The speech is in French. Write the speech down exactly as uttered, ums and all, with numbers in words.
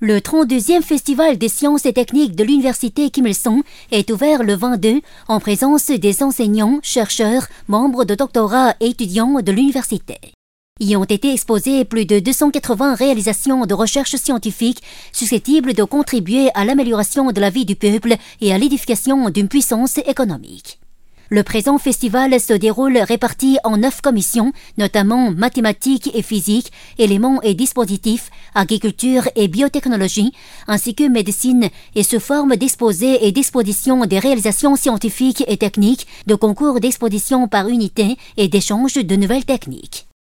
Le trente-deuxième Festival des sciences et techniques de l'Université Kim Il-sung est ouvert le vingt-deux en présence des enseignants, chercheurs, membres de doctorat et étudiants de l'université. Y ont été exposées plus de deux cent quatre-vingts réalisations de recherche scientifique susceptibles de contribuer à l'amélioration de la vie du peuple et à l'édification d'une puissance économique. Le présent festival se déroule réparti en neuf commissions, notamment mathématiques et physique, éléments et dispositifs, agriculture et biotechnologie, ainsi que médecine, et se forme d'exposés et d'expositions des réalisations scientifiques et techniques, de concours d'exposition par unité et d'échanges de nouvelles techniques.